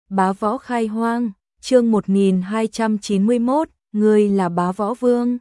Bá Võ Khai Hoang, chương 1291, ngươi là Bá Võ Vương.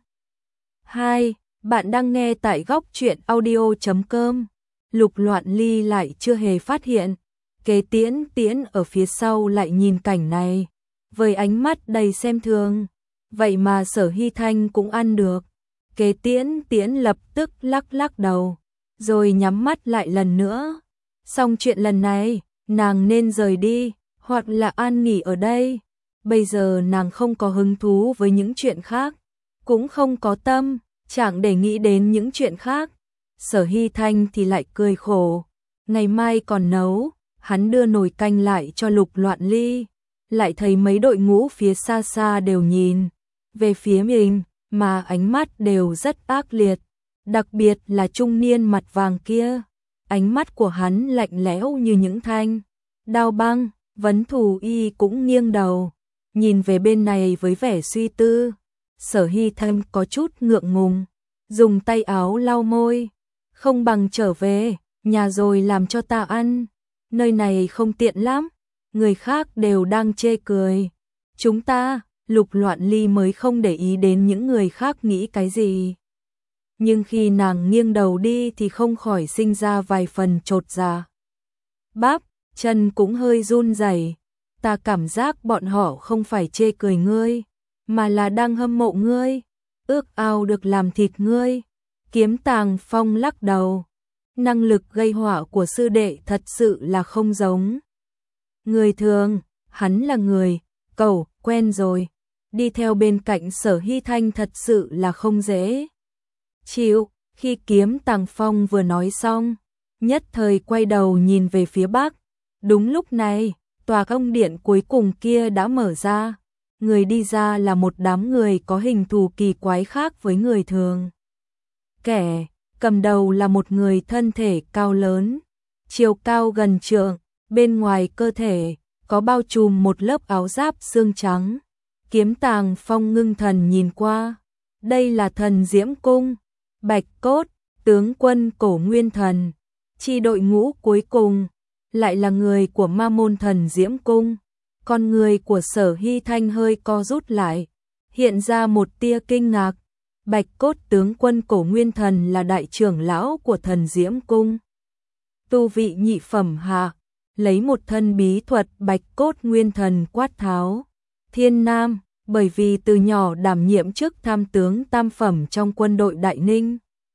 2. Bạn đang nghe tại góc truyện audio.com. Lục Loạn Ly lại chưa hề phát hiện. Kế Tiễn ở phía sau lại nhìn cảnh này, với ánh mắt đầy xem thường. Vậy mà Sở Hy Thanh cũng ăn được. Kế Tiễn lập tức lắc đầu, rồi nhắm mắt lại lần nữa. Xong chuyện lần này, nàng nên rời đi, hoặc là an nghỉ ở đây. Bây giờ nàng không có hứng thú với những chuyện khác, cũng không có tâm, chẳng để nghĩ đến những chuyện khác. Sở Hy Thanh thì lại cười khổ, ngày mai còn nấu. Hắn đưa nồi canh lại cho Lục Loạn Ly, lại thấy mấy đội ngũ phía xa xa đều nhìn về phía mình, mà ánh mắt đều rất ác liệt, đặc biệt là trung niên mặt vàng kia. Ánh mắt của hắn lạnh lẽo như những thanh đao băng. Vấn Thù Y cũng nghiêng đầu, nhìn về bên này với vẻ suy tư. Sở Hy Thanh có chút ngượng ngùng, dùng tay áo lau môi. Không bằng trở về nhà rồi làm cho ta ăn, nơi này không tiện lắm, người khác đều đang chê cười chúng ta. Lục Loạn Ly mới không để ý đến những người khác nghĩ cái gì, nhưng khi nàng nghiêng đầu đi thì không khỏi sinh ra vài phần chột dạ. Bắp chân cũng hơi run rẩy. Ta cảm giác bọn họ không phải chê cười ngươi, mà là đang hâm mộ ngươi, ước ao được làm thịt ngươi. Kiếm Tàng Phong lắc đầu, năng lực gây họa của sư đệ thật sự là không giống người thường. Hắn là người cẩu quen rồi, đi theo bên cạnh Sở Hy Thanh thật sự là không dễ chịu. Khi Kiếm Tàng Phong vừa nói xong, nhất thời quay đầu nhìn về phía bắc. Đúng lúc này, tòa cung điện cuối cùng kia đã mở ra. Người đi ra là một đám người có hình thù kỳ quái khác với người thường. Kẻ cầm đầu là một người thân thể cao lớn, chiều cao gần trượng, bên ngoài cơ thể có bao trùm một lớp áo giáp xương trắng. Kiếm Tàng Phong ngưng thần nhìn qua, đây là Thần Diễm Cung, Bạch Cốt tướng quân Cổ Nguyên Thần. Chi đội ngũ cuối cùng lại là người của Ma môn Thần Diễm Cung. Con người của Sở Hy Thanh hơi co rút lại, hiện ra một tia kinh ngạc. Bạch Cốt tướng quân Cổ Nguyên Thần là đại trưởng lão của Thần Diễm Cung, tu vị nhị phẩm hạ, lấy một thân bí thuật Bạch Cốt Nguyên Thần quát tháo thiên nam, bởi vì từ nhỏ đảm nhiệm chức tham tướng tam phẩm trong quân đội Đại Ninh,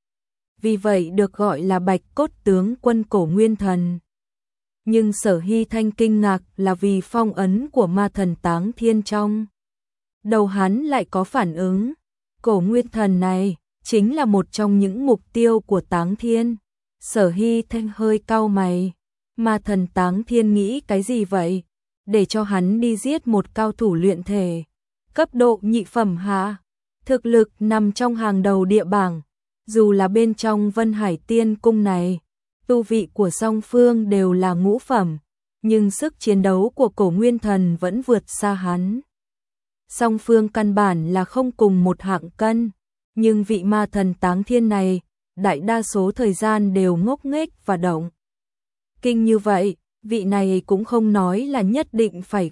vì vậy được gọi là Bạch Cốt tướng quân Cổ Nguyên Thần. Nhưng Sở Hy Thanh kinh ngạc là vì phong ấn của ma thần Táng Thiên trong đầu hắn lại có phản ứng. Cổ Nguyên Thần này chính là một trong những mục tiêu của Táng Thiên. Sở Hy Thanh hơi cau mày, ma thần Táng Thiên nghĩ cái gì vậy, để cho hắn đi giết một cao thủ luyện thể cấp độ nhị phẩm hạ, thực lực nằm trong hàng đầu địa bảng. Dù là bên trong Vân Hải Tiên Cung này, tu vị của song phương đều là ngũ phẩm, nhưng sức chiến đấu của Cổ Nguyên Thần vẫn vượt xa hắn. Song phương căn bản là không cùng một hạng cân, nhưng vị ma thần Táng Thiên này, đại đa số thời gian đều ngốc nghếch và động kinh như vậy. Vị này cũng không nói là nhất định phải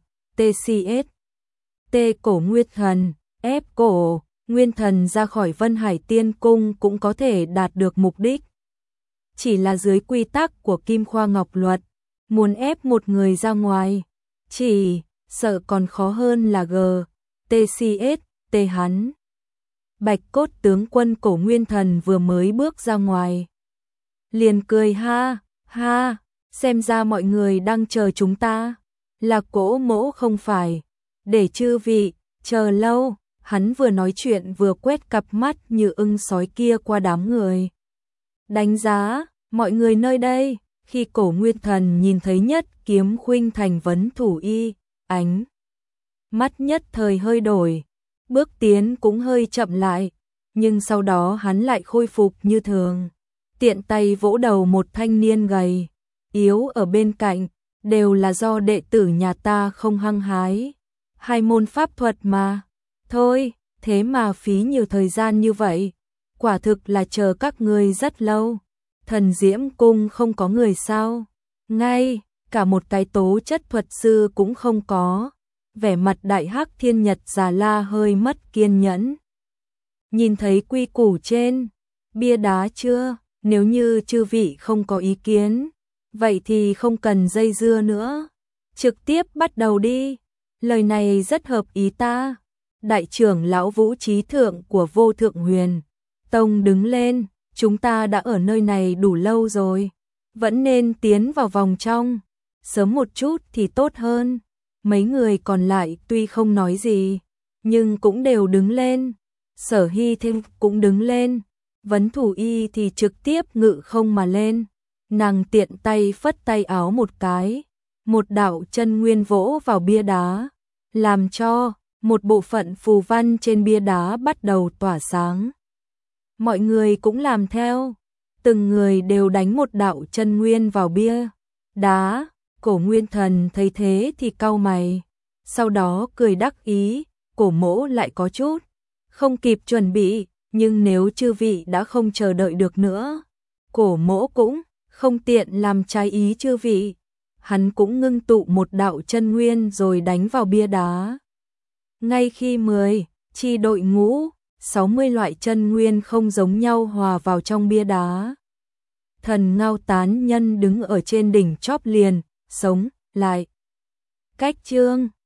GTCS T Cổ Nguyên Thần, ép Cổ Nguyên Thần ra khỏi Vân Hải Tiên Cung cũng có thể đạt được mục đích. Chỉ là dưới quy tắc của Kim Khoa Ngọc Luật, muốn ép một người ra ngoài, chỉ sợ còn khó hơn là GTCS T hắn. Bạch Cốt tướng quân Cổ Nguyên Thần vừa mới bước ra ngoài, liền cười ha ha, xem ra mọi người đang chờ chúng ta. Là Cổ Mỗ không phải, để chư vị chờ lâu. Hắn vừa nói chuyện vừa quét cặp mắt như ưng sói kia qua đám người, đánh giá mọi người nơi đây. Khi Cổ Nguyên Thần nhìn thấy Nhất Kiếm Khuynh thành Vấn Thù Y, ánh mắt nhất thời hơi đổi, bước tiến cũng hơi chậm lại, nhưng sau đó hắn lại khôi phục như thường, tiện tay vỗ đầu một thanh niên gầy yếu ở bên cạnh. Đều là do đệ tử nhà ta không hăng hái hai môn pháp thuật mà thôi, thế mà phí nhiều thời gian như vậy, quả thực là chờ các ngươi rất lâu. Thần Diễm Cung không có người sao? Ngay cả một cái tố chất thuật sư cũng không có. Vẻ mặt Đại Hắc Thiên Nhật Già La hơi mất kiên nhẫn. Nhìn thấy quy củ trên bia đá chưa? Nếu như chư vị không có ý kiến, vậy thì không cần dây dưa nữa. Trực tiếp bắt đầu đi. Lời này rất hợp ý ta. Đại trưởng lão Vũ Trí Thượng của Vô Thượng Huyền Tông đứng lên. Chúng ta đã ở nơi này đủ lâu rồi. Vẫn nên tiến vào vòng trong. Sớm một chút thì tốt hơn. Mấy người còn lại tuy không nói gì, nhưng cũng đều đứng lên. Sở Hy thêm cũng đứng lên. Vấn Thủ Y thì trực tiếp ngự không mà lên. Nàng tiện tay phất tay áo một cái. Một đạo chân nguyên vỗ vào bia đá, làm cho một bộ phận phù văn trên bia đá bắt đầu tỏa sáng. Mọi người cũng làm theo. Từng người đều đánh một đạo chân nguyên vào bia đá. Cổ Nguyên Thần thấy thế thì cau mày. Sau đó cười đắc ý. Cổ Mỗ lại có chút không kịp chuẩn bị, nhưng nếu chư vị đã không chờ đợi được nữa, Cổ Mỗ cũng không tiện làm trái ý chư vị. Hắn cũng ngưng tụ một đạo chân nguyên rồi đánh vào bia đá. Ngay khi 10 chi đội ngũ, 60 loại chân nguyên không giống nhau hòa vào trong bia đá. Thần Ngao Tán Nhân đứng ở trên đỉnh chóp liền, sống lại. Cách chương